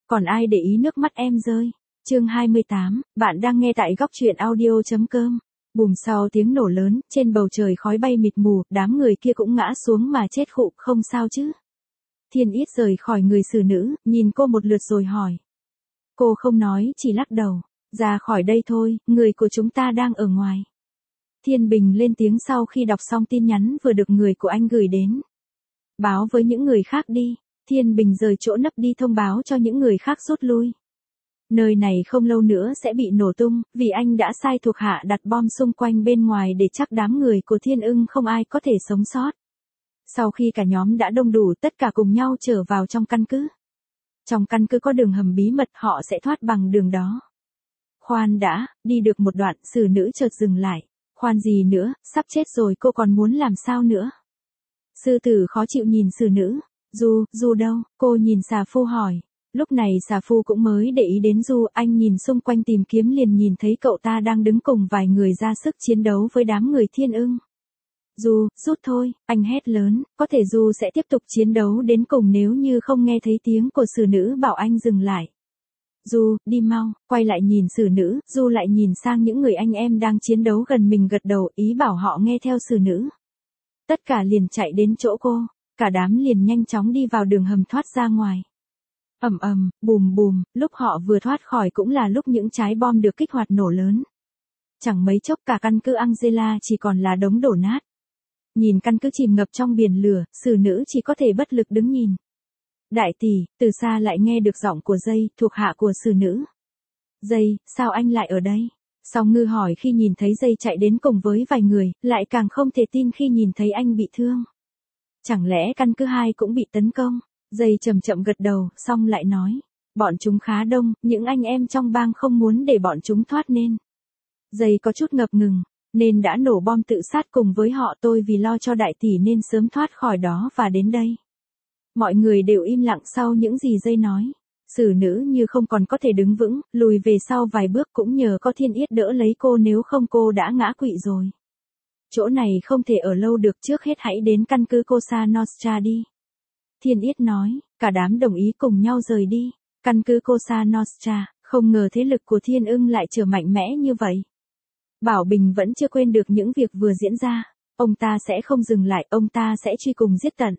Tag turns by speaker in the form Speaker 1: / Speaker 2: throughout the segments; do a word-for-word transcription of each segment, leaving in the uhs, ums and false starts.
Speaker 1: Còn ai để ý nước mắt em rơi. Chương hai mươi tám, bạn đang nghe tại góc truyện audio.com. Bùm sau tiếng nổ lớn, trên bầu trời khói bay mịt mù, đám người kia cũng ngã xuống mà chết khụ, không sao chứ. Thiên Yết rời khỏi người xử nữ, nhìn cô một lượt rồi hỏi. Cô không nói, chỉ lắc đầu. Ra khỏi đây thôi, người của chúng ta đang ở ngoài. Thiên Bình lên tiếng sau khi đọc xong tin nhắn vừa được người của anh gửi đến. Báo với những người khác đi. Thiên Bình rời chỗ nấp đi thông báo cho những người khác rút lui. Nơi này không lâu nữa sẽ bị nổ tung, vì anh đã sai thuộc hạ đặt bom xung quanh bên ngoài để chắc đám người của Thiên Ưng không ai có thể sống sót. Sau khi cả nhóm đã đông đủ, tất cả cùng nhau trở vào trong căn cứ. Trong căn cứ có đường hầm bí mật, họ sẽ thoát bằng đường đó. Khoan đã, đi được một đoạn, xử nữ chợt dừng lại. Khoan gì nữa, sắp chết rồi, cô còn muốn làm sao nữa? Sư tử khó chịu nhìn xử nữ. Du, Du đâu? Cô nhìn xà phu hỏi. Lúc này xà phu cũng mới để ý đến Du, anh nhìn xung quanh tìm kiếm liền nhìn thấy cậu ta đang đứng cùng vài người ra sức chiến đấu với đám người Thiên Ưng. Du, rút thôi, anh hét lớn, có thể Du sẽ tiếp tục chiến đấu đến cùng nếu như không nghe thấy tiếng của xử nữ bảo anh dừng lại. Du, đi mau, quay lại nhìn xử nữ, Du lại nhìn sang những người anh em đang chiến đấu gần mình gật đầu, ý bảo họ nghe theo xử nữ. Tất cả liền chạy đến chỗ cô, cả đám liền nhanh chóng đi vào đường hầm thoát ra ngoài. Ầm ầm, bùm bùm, lúc họ vừa thoát khỏi cũng là lúc những trái bom được kích hoạt nổ lớn. Chẳng mấy chốc cả căn cứ Angela chỉ còn là đống đổ nát. Nhìn căn cứ chìm ngập trong biển lửa, xử nữ chỉ có thể bất lực đứng nhìn. Đại tỷ, từ xa lại nghe được giọng của Dây, thuộc hạ của xử nữ. Dây, sao anh lại ở đây? Song Ngư hỏi khi nhìn thấy Dây chạy đến cùng với vài người, lại càng không thể tin khi nhìn thấy anh bị thương. Chẳng lẽ căn cứ hai cũng bị tấn công? Dây chậm chậm gật đầu, xong lại nói. Bọn chúng khá đông, những anh em trong bang không muốn để bọn chúng thoát nên. Dây có chút ngập ngừng, nên đã nổ bom tự sát cùng với họ, tôi vì lo cho đại tỷ nên sớm thoát khỏi đó và đến đây. Mọi người đều im lặng sau những gì Dây nói. Xử nữ như không còn có thể đứng vững, lùi về sau vài bước, cũng nhờ có Thiên Yết đỡ lấy cô, nếu không cô đã ngã quỵ rồi. Chỗ này không thể ở lâu được, trước hết hãy đến căn cứ Cosa Nostra đi. Thiên Yết nói, cả đám đồng ý cùng nhau rời đi. Căn cứ Cosa Nostra, không ngờ thế lực của Thiên Ưng lại trở mạnh mẽ như vậy. Bảo Bình vẫn chưa quên được những việc vừa diễn ra. Ông ta sẽ không dừng lại, ông ta sẽ truy cùng giết tận.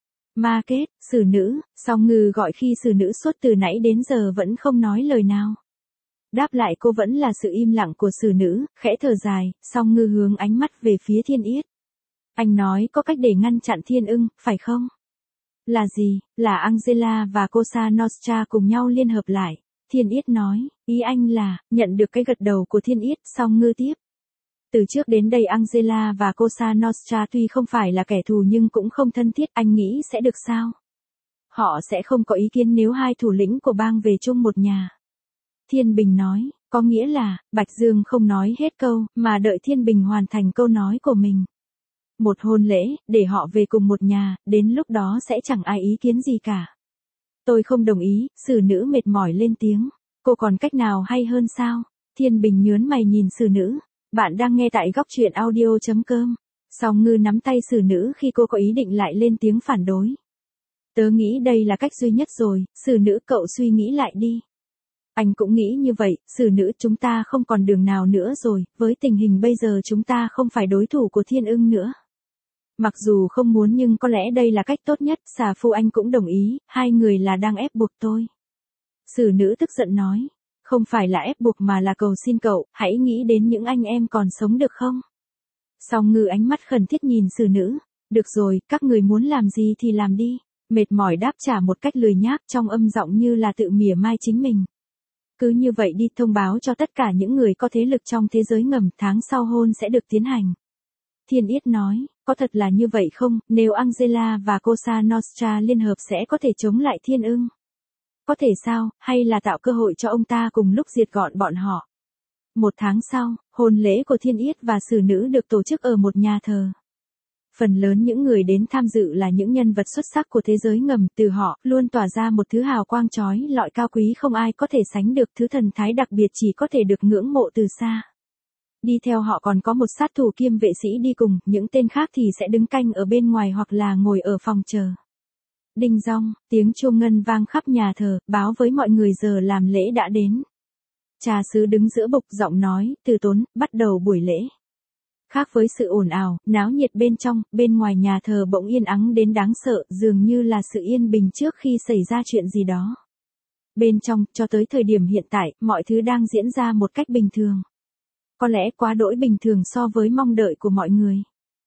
Speaker 1: Ma kết, xử nữ, Song Ngư gọi khi xử nữ suốt từ nãy đến giờ vẫn không nói lời nào. Đáp lại cô vẫn là sự im lặng của xử nữ, khẽ thở dài, Song Ngư hướng ánh mắt về phía Thiên Yết. Anh nói có cách để ngăn chặn Thiên Ưng, phải không? Là gì? Là Angela và Cosa Nostra cùng nhau liên hợp lại. Thiên Yết nói, ý anh là, nhận được cái gật đầu của Thiên Yết, Song Ngư tiếp. Từ trước đến đây Angela và Cosa Nostra tuy không phải là kẻ thù nhưng cũng không thân thiết, anh nghĩ sẽ được sao? Họ sẽ không có ý kiến nếu hai thủ lĩnh của bang về chung một nhà. Thiên Bình nói, có nghĩa là, Bạch Dương không nói hết câu, mà đợi Thiên Bình hoàn thành câu nói của mình. Một hôn lễ, để họ về cùng một nhà, đến lúc đó sẽ chẳng ai ý kiến gì cả. Tôi không đồng ý, xử nữ mệt mỏi lên tiếng. Cô còn cách nào hay hơn sao? Thiên Bình nhớn mày nhìn xử nữ. Bạn đang nghe tại góc truyện audio.com. Song Ngư nắm tay xử nữ khi cô có ý định lại lên tiếng phản đối. Tớ nghĩ đây là cách duy nhất rồi, xử nữ, cậu suy nghĩ lại đi. Anh cũng nghĩ như vậy, xử nữ, chúng ta không còn đường nào nữa rồi, với tình hình bây giờ chúng ta không phải đối thủ của Thiên Ưng nữa. Mặc dù không muốn nhưng có lẽ đây là cách tốt nhất, xà phu anh cũng đồng ý, hai người là đang ép buộc tôi. Xử nữ tức giận nói, không phải là ép buộc mà là cầu xin cậu, hãy nghĩ đến những anh em còn sống được không? Song Ngư ánh mắt khẩn thiết nhìn xử nữ, được rồi, các người muốn làm gì thì làm đi, mệt mỏi đáp trả một cách lười nhác trong âm giọng như là tự mỉa mai chính mình. Cứ như vậy đi, thông báo cho tất cả những người có thế lực trong thế giới ngầm, tháng sau hôn sẽ được tiến hành. Thiên Yết nói, có thật là như vậy không, nếu Angela và Cosa Nostra liên hợp sẽ có thể chống lại Thiên Ưng? Có thể sao, hay là tạo cơ hội cho ông ta cùng lúc diệt gọn bọn họ? Một tháng sau, hôn lễ của Thiên Yết và xử nữ được tổ chức ở một nhà thờ. Phần lớn những người đến tham dự là những nhân vật xuất sắc của thế giới ngầm, từ họ luôn tỏa ra một thứ hào quang chói lọi cao quý không ai có thể sánh được, thứ thần thái đặc biệt chỉ có thể được ngưỡng mộ từ xa. Đi theo họ còn có một sát thủ kiêm vệ sĩ đi cùng, những tên khác thì sẽ đứng canh ở bên ngoài hoặc là ngồi ở phòng chờ. Đinh dong, tiếng chuông ngân vang khắp nhà thờ, báo với mọi người giờ làm lễ đã đến. Cha xứ đứng giữa bục giọng nói, từ tốn, bắt đầu buổi lễ. Khác với sự ồn ào, náo nhiệt bên trong, bên ngoài nhà thờ bỗng yên ắng đến đáng sợ, dường như là sự yên bình trước khi xảy ra chuyện gì đó. Bên trong, cho tới thời điểm hiện tại, mọi thứ đang diễn ra một cách bình thường. Có lẽ quá đỗi bình thường so với mong đợi của mọi người.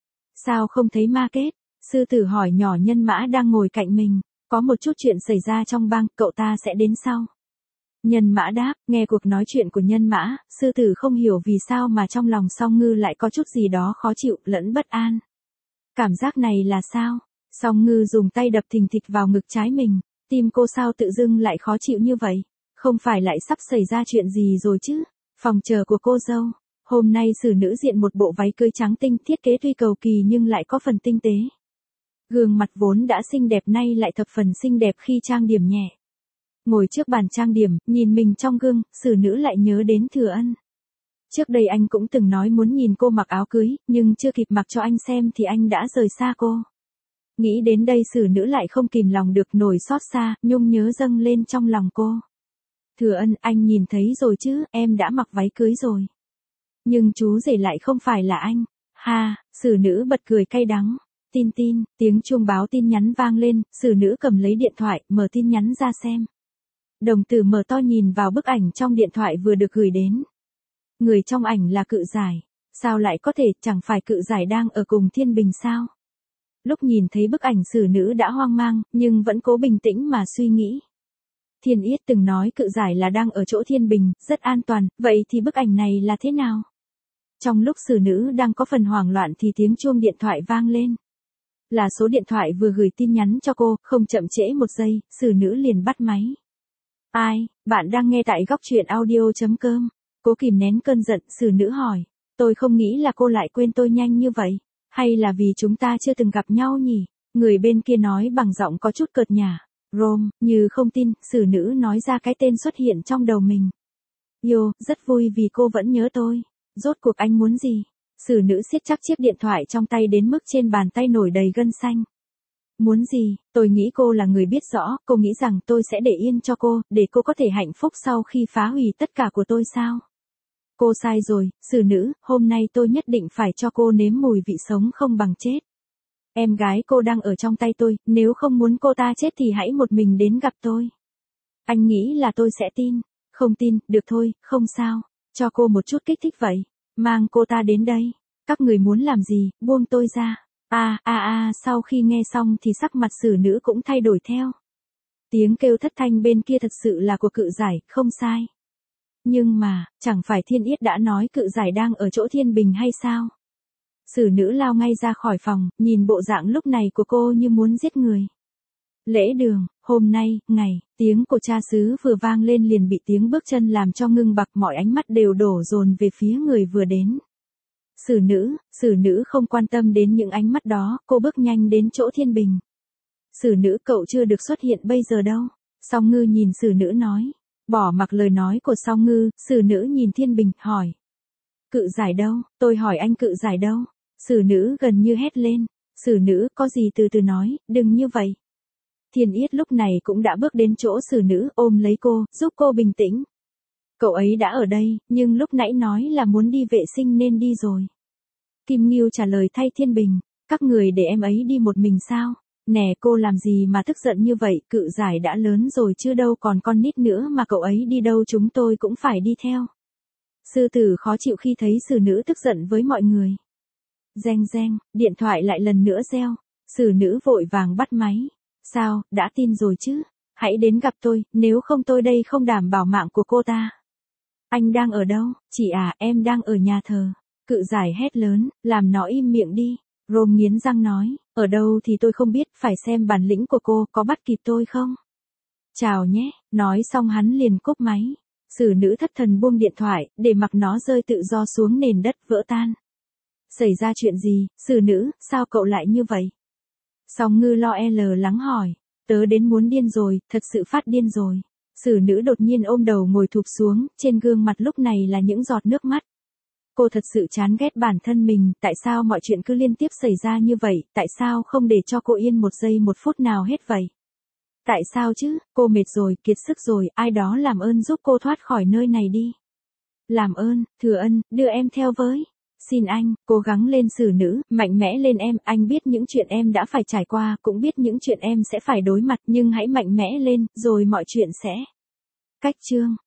Speaker 1: Sao không thấy ma kết? Sư tử hỏi nhỏ Nhân Mã đang ngồi cạnh mình. Có một chút chuyện xảy ra trong bang, cậu ta sẽ đến sau. Nhân Mã đáp, nghe cuộc nói chuyện của Nhân Mã, sư tử không hiểu vì sao mà trong lòng Song Ngư lại có chút gì đó khó chịu, lẫn bất an. Cảm giác này là sao? Song Ngư dùng tay đập thình thịch vào ngực trái mình. Tim cô sao tự dưng lại khó chịu như vậy? Không phải lại sắp xảy ra chuyện gì rồi chứ? Phòng chờ của cô dâu. Hôm nay xử nữ diện một bộ váy cưới trắng tinh, thiết kế tuy cầu kỳ nhưng lại có phần tinh tế. Gương mặt vốn đã xinh đẹp nay lại thập phần xinh đẹp khi trang điểm nhẹ. Ngồi trước bàn trang điểm, nhìn mình trong gương, xử nữ lại nhớ đến Thừa Ân. Trước đây anh cũng từng nói muốn nhìn cô mặc áo cưới, nhưng chưa kịp mặc cho anh xem thì anh đã rời xa cô. Nghĩ đến đây xử nữ lại không kìm lòng được nổi xót xa, nhung nhớ dâng lên trong lòng cô. Thừa Ân, anh nhìn thấy rồi chứ, em đã mặc váy cưới rồi. Nhưng chú rể lại không phải là anh. Ha, xử nữ bật cười cay đắng. Tin tin, tiếng chuông báo tin nhắn vang lên, xử nữ cầm lấy điện thoại, mở tin nhắn ra xem. Đồng tử mở to nhìn vào bức ảnh trong điện thoại vừa được gửi đến. Người trong ảnh là Cự Giải. Sao lại có thể, chẳng phải Cự Giải đang ở cùng Thiên Bình sao? Lúc nhìn thấy bức ảnh xử nữ đã hoang mang, nhưng vẫn cố bình tĩnh mà suy nghĩ. Thiên Yết từng nói Cự Giải là đang ở chỗ Thiên Bình, rất an toàn, vậy thì bức ảnh này là thế nào? Trong lúc xử nữ đang có phần hoảng loạn thì tiếng chuông điện thoại vang lên. Là số điện thoại vừa gửi tin nhắn cho cô, không chậm trễ một giây, xử nữ liền bắt máy. Ai, bạn đang nghe tại góc truyện audio.com. Cố kìm nén cơn giận, xử nữ hỏi. Tôi không nghĩ là cô lại quên tôi nhanh như vậy. Hay là vì chúng ta chưa từng gặp nhau nhỉ? Người bên kia nói bằng giọng có chút cợt nhả. Rome, như không tin, xử nữ nói ra cái tên xuất hiện trong đầu mình. Yo, rất vui vì cô vẫn nhớ tôi. Rốt cuộc anh muốn gì? Xử nữ siết chắc chiếc điện thoại trong tay đến mức trên bàn tay nổi đầy gân xanh. Muốn gì? Tôi nghĩ cô là người biết rõ, cô nghĩ rằng tôi sẽ để yên cho cô, để cô có thể hạnh phúc sau khi phá hủy tất cả của tôi sao? Cô sai rồi, xử nữ, hôm nay tôi nhất định phải cho cô nếm mùi vị sống không bằng chết. Em gái cô đang ở trong tay tôi, nếu không muốn cô ta chết thì hãy một mình đến gặp tôi. Anh nghĩ là tôi sẽ tin. Không tin, được thôi, không sao. Cho cô một chút kích thích vậy. Mang cô ta đến đây. Các người muốn làm gì, buông tôi ra. À, à, à, sau khi nghe xong thì sắc mặt xử nữ cũng thay đổi theo. Tiếng kêu thất thanh bên kia thật sự là của Cự Giải, không sai. Nhưng mà, chẳng phải Thiên Yết đã nói Cự Giải đang ở chỗ Thiên Bình hay sao? Xử nữ lao ngay ra khỏi phòng, nhìn bộ dạng lúc này của cô như muốn giết người. Lễ đường, hôm nay, ngày, tiếng của cha xứ vừa vang lên liền bị tiếng bước chân làm cho ngưng bặt, mọi ánh mắt đều đổ dồn về phía người vừa đến. Xử nữ, xử nữ không quan tâm đến những ánh mắt đó, cô bước nhanh đến chỗ Thiên Bình. Xử nữ, cậu chưa được xuất hiện bây giờ đâu. Song Ngư nhìn xử nữ nói. Bỏ mặc lời nói của Song Ngư, xử nữ nhìn Thiên Bình, hỏi. Cự Giải đâu? Tôi hỏi anh Cự Giải đâu? Xử nữ gần như hét lên. Xử nữ, có gì từ từ nói, đừng như vậy. Thiên Yết lúc này cũng đã bước đến chỗ xử nữ, ôm lấy cô, giúp cô bình tĩnh. Cậu ấy đã ở đây, nhưng lúc nãy nói là muốn đi vệ sinh nên đi rồi. Kim Ngưu trả lời thay Thiên Bình. Các người để em ấy đi một mình sao? Nè, cô làm gì mà tức giận như vậy, Cự Giải đã lớn rồi chứ đâu còn con nít nữa mà cậu ấy đi đâu chúng tôi cũng phải đi theo. Sư tử khó chịu khi thấy xử nữ tức giận với mọi người. Reng reng, điện thoại lại lần nữa reo. Xử nữ vội vàng bắt máy. Sao, đã tin rồi chứ? Hãy đến gặp tôi, nếu không tôi đây không đảm bảo mạng của cô ta. Anh đang ở đâu? Chị à, em đang ở nhà thờ. Cự Giải hét lớn, làm nó im miệng đi. Rome nghiến răng nói, ở đâu thì tôi không biết, phải xem bản lĩnh của cô có bắt kịp tôi không? Chào nhé, nói xong hắn liền cúp máy. Xử nữ thất thần buông điện thoại, để mặc nó rơi tự do xuống nền đất vỡ tan. Xảy ra chuyện gì, xử nữ, sao cậu lại như vậy? Song Ngư lo e lờ lắng hỏi, tớ đến muốn điên rồi, thật sự phát điên rồi. Xử nữ đột nhiên ôm đầu ngồi thụp xuống, trên gương mặt lúc này là những giọt nước mắt. Cô thật sự chán ghét bản thân mình, tại sao mọi chuyện cứ liên tiếp xảy ra như vậy, tại sao không để cho cô yên một giây một phút nào hết vậy? Tại sao chứ, cô mệt rồi, kiệt sức rồi, ai đó làm ơn giúp cô thoát khỏi nơi này đi. Làm ơn, Thừa Ân, đưa em theo với. Xin anh, cố gắng lên xử nữ, mạnh mẽ lên em, anh biết những chuyện em đã phải trải qua, cũng biết những chuyện em sẽ phải đối mặt, nhưng hãy mạnh mẽ lên, rồi mọi chuyện sẽ cách chương.